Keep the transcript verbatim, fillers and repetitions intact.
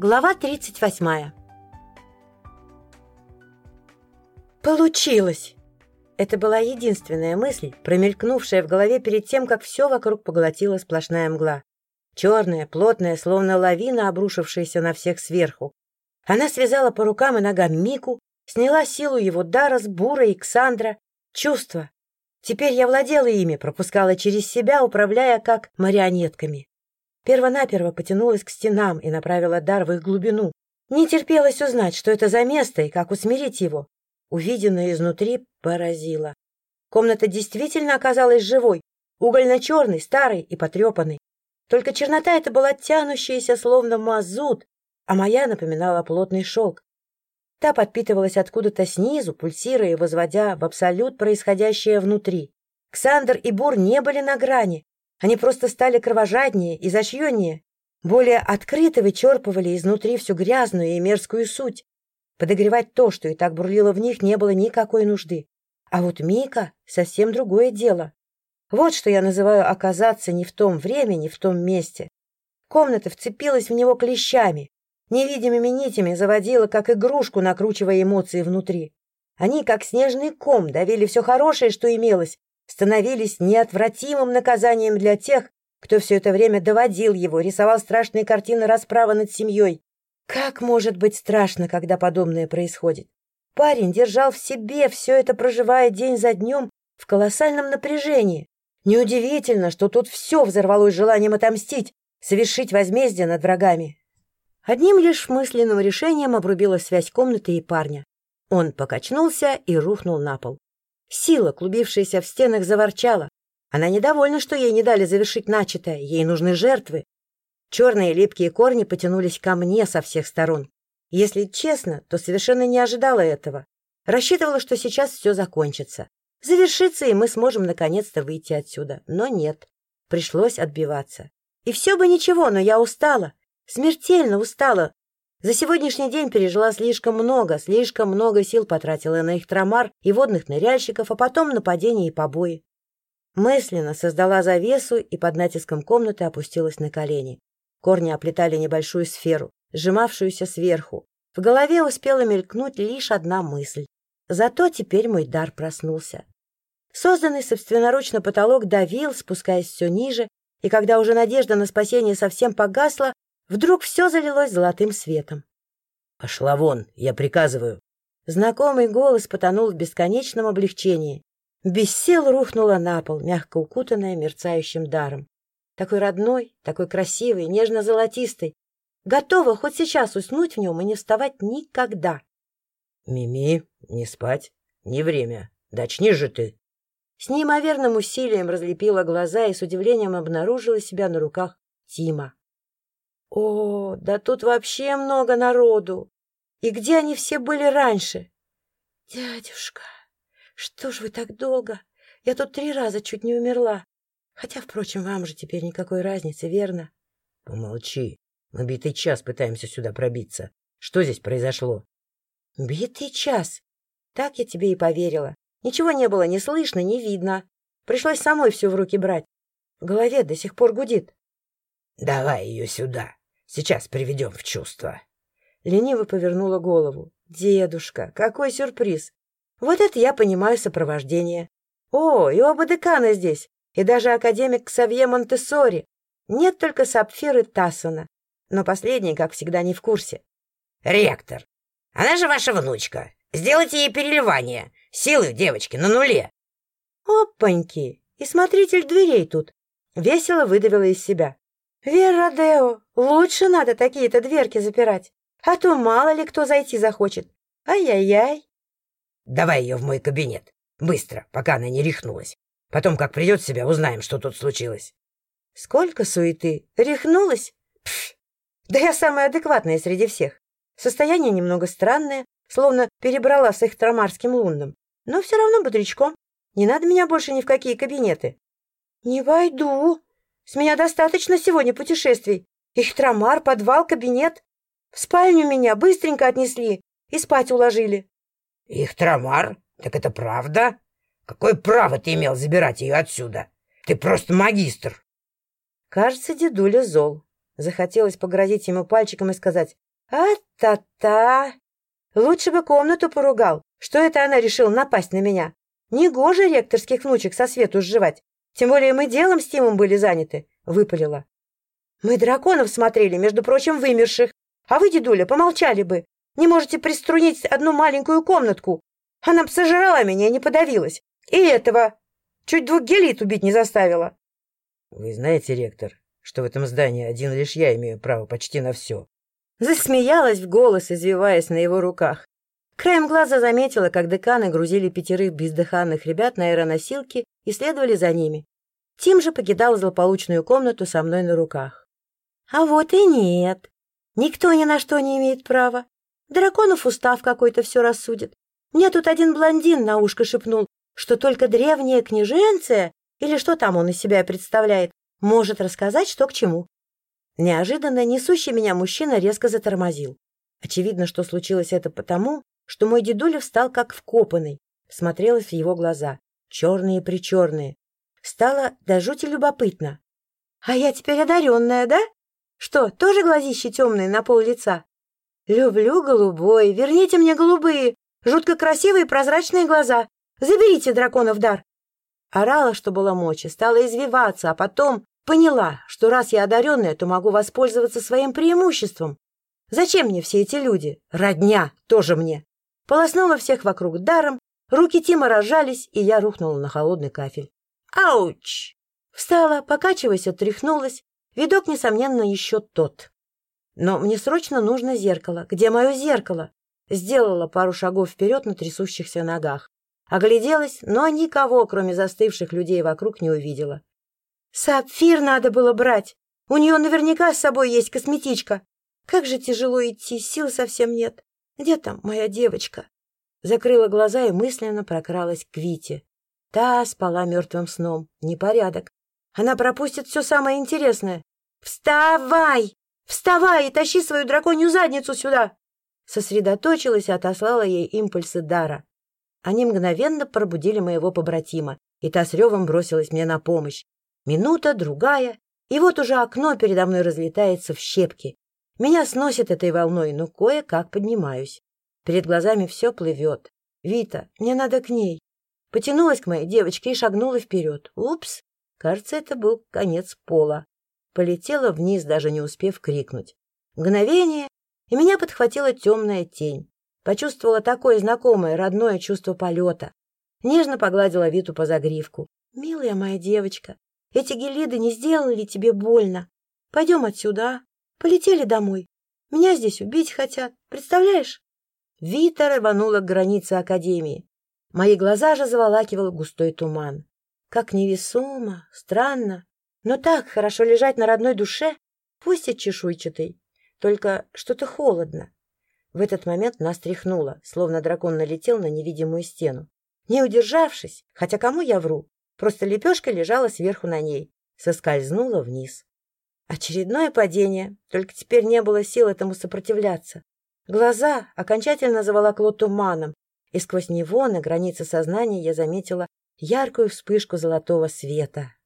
Глава тридцать восьмая. Получилось! Это была единственная мысль, промелькнувшая в голове перед тем, как все вокруг поглотила сплошная мгла. Черная, плотная, словно лавина, обрушившаяся на всех сверху. Она связала по рукам и ногам Мику, сняла силу его дара с Бура и Ксандра. Чувства. Теперь я владела ими, пропускала через себя, управляя как марионетками. Первонаперво потянулась к стенам и направила дар в их глубину. Не терпелось узнать, что это за место и как усмирить его. Увиденное изнутри поразило. Комната действительно оказалась живой, угольно-черной, старой и потрепанной. Только чернота эта была тянущаяся, словно мазут, а моя напоминала плотный шелк. Та подпитывалась откуда-то снизу, пульсируя и возводя в абсолют происходящее внутри. Ксандр и Бур не были на грани. Они просто стали кровожаднее, изощреннее, более открыто вычерпывали изнутри всю грязную и мерзкую суть. Подогревать то, что и так бурлило в них, не было никакой нужды. А вот Мика — совсем другое дело. Вот что я называю оказаться не в том времени, в том месте. Комната вцепилась в него клещами, невидимыми нитями заводила, как игрушку, накручивая эмоции внутри. Они, как снежный ком, давили все хорошее, что имелось, становились неотвратимым наказанием для тех, кто все это время доводил его, рисовал страшные картины расправы над семьей. Как может быть страшно, когда подобное происходит? Парень держал в себе все это, проживая день за днем в колоссальном напряжении. Неудивительно, что тут все взорвалось желанием отомстить, совершить возмездие над врагами. Одним лишь мысленным решением обрубилась связь комнаты и парня. Он покачнулся и рухнул на пол. Сила, клубившаяся в стенах, заворчала. Она недовольна, что ей не дали завершить начатое, ей нужны жертвы. Черные липкие корни потянулись ко мне со всех сторон. Если честно, то совершенно не ожидала этого. Рассчитывала, что сейчас все закончится. Завершится, и мы сможем наконец-то выйти отсюда. Но нет. Пришлось отбиваться. И все бы ничего, но я устала. Смертельно устала. За сегодняшний день пережила слишком много, слишком много сил потратила на Ихтрамар и водных ныряльщиков, а потом нападения и побои. Мысленно создала завесу и под натиском комнаты опустилась на колени. Корни оплетали небольшую сферу, сжимавшуюся сверху. В голове успела мелькнуть лишь одна мысль. Зато теперь мой дар проснулся. Созданный собственноручно потолок давил, спускаясь все ниже, и когда уже надежда на спасение совсем погасла, вдруг все залилось золотым светом. — Пошла вон, я приказываю. Знакомый голос потонул в бесконечном облегчении. Без сил рухнула на пол, мягко укутанная мерцающим даром. Такой родной, такой красивый, нежно-золотистый. Готова хоть сейчас уснуть в нем и не вставать никогда. — Мими, не спать, не время. Да очнись же ты. С неимоверным усилием разлепила глаза и с удивлением обнаружила себя на руках Тима. О, да тут вообще много народу! И где они все были раньше? Дядюшка, что ж вы так долго? Я тут три раза чуть не умерла. Хотя, впрочем, вам же теперь никакой разницы, верно? Помолчи. Мы битый час пытаемся сюда пробиться. Что здесь произошло? Битый час? Так я тебе и поверила. Ничего не было ни слышно, ни видно. Пришлось самой все в руки брать. В голове до сих пор гудит. Давай ее сюда. Сейчас приведем в чувство. Лениво повернула голову. Дедушка, какой сюрприз! Вот это я понимаю сопровождение. О, и оба декана здесь, и даже академик Ксавье Монтессори. Нет только Сапфиры Тассона. Но последний, как всегда, не в курсе. Ректор, она же ваша внучка. Сделайте ей переливание. Силы девочки на нуле. Опаньки! И смотритель дверей тут. Весело выдавила из себя. Верадео, лучше надо такие-то дверки запирать. А то мало ли кто зайти захочет. Ай-яй-яй. Давай ее в мой кабинет. Быстро, пока она не рехнулась. Потом, как придет в себя, узнаем, что тут случилось. Сколько суеты. Рехнулась? Пф. Да я самая адекватная среди всех. Состояние немного странное, словно перебрала с Ихтрамарским лунным. Но все равно бодрячком. Не надо меня больше ни в какие кабинеты. Не войду. С меня достаточно сегодня путешествий. Ихтрамар, подвал, кабинет. В спальню меня быстренько отнесли и спать уложили. Ихтрамар? Так это правда? Какое право ты имел забирать ее отсюда? Ты просто магистр. Кажется, дедуля зол. Захотелось погрозить ему пальчиком и сказать: А-та-та! Лучше бы комнату поругал. Что это она решила напасть на меня? Негоже ректорских внучек со свету сживать. Тем более мы делом с Тимом были заняты, — выпалила. Мы драконов смотрели, между прочим, вымерших. А вы, дедуля, помолчали бы. Не можете приструнить одну маленькую комнатку. Она б сожрала меня и не подавилась. И этого чуть двух гелит убить не заставила. Вы знаете, ректор, что в этом здании один лишь я имею право почти на все. Засмеялась в голос, извиваясь на его руках. Краем глаза заметила, как деканы грузили пятерых бездыханных ребят на аэроносилки и следовали за ними. Тим же покидал злополучную комнату со мной на руках. А вот и нет. Никто ни на что не имеет права. Драконов устав какой-то все рассудит. Мне тут один блондин на ушко шепнул, что только древняя княженция, или что там он из себя представляет, может рассказать, что к чему. Неожиданно несущий меня мужчина резко затормозил. Очевидно, что случилось это потому, что мой дедуля встал как вкопанный, смотрелась в его глаза, черные-причерные. Стало до жути любопытно. А я теперь одаренная, да? Что, тоже глазищи темные на пол лица? Люблю голубой, верните мне голубые, жутко красивые прозрачные глаза. Заберите дракона в дар. Орала, что было мочи, стала извиваться, а потом поняла, что раз я одаренная, то могу воспользоваться своим преимуществом. Зачем мне все эти люди? Родня тоже мне. Полоснула всех вокруг даром, руки Тима разжались, и я рухнула на холодный кафель. Ауч! Встала, покачиваясь, отряхнулась. Видок, несомненно, еще тот. Но мне срочно нужно зеркало. Где мое зеркало? Сделала пару шагов вперед на трясущихся ногах. Огляделась, но никого, кроме застывших людей вокруг, не увидела. Сапфир надо было брать. У нее наверняка с собой есть косметичка. Как же тяжело идти, сил совсем нет. Где там моя девочка? Закрыла глаза и мысленно прокралась к Вите. Та спала мертвым сном. Непорядок. Она пропустит все самое интересное. «Вставай! Вставай и тащи свою драконью задницу сюда!» Сосредоточилась и отослала ей импульсы дара. Они мгновенно пробудили моего побратима, и та с ревом бросилась мне на помощь. Минута, другая, и вот уже окно передо мной разлетается в щепки. Меня сносит этой волной, но кое-как поднимаюсь. Перед глазами все плывет. «Вита, мне надо к ней». Потянулась к моей девочке и шагнула вперед. Упс! Кажется, это был конец пола. Полетела вниз, даже не успев крикнуть. Мгновение, и меня подхватила темная тень. Почувствовала такое знакомое, родное чувство полета. Нежно погладила Виту по загривку. «Милая моя девочка, эти гелиды не сделали тебе больно. Пойдем отсюда, а? Полетели домой. Меня здесь убить хотят, представляешь?» Вита рванула к границе академии. Мои глаза же заволакивал густой туман. Как невесомо, странно, но так хорошо лежать на родной душе, пусть и чешуйчатой. Только что-то холодно. В этот момент нас тряхнуло, словно дракон налетел на невидимую стену. Не удержавшись, хотя кому я вру, просто лепешка лежала сверху на ней, соскользнула вниз. Очередное падение, только теперь не было сил этому сопротивляться. Глаза окончательно заволокло туманом, и сквозь него на границе сознания я заметила яркую вспышку золотого света.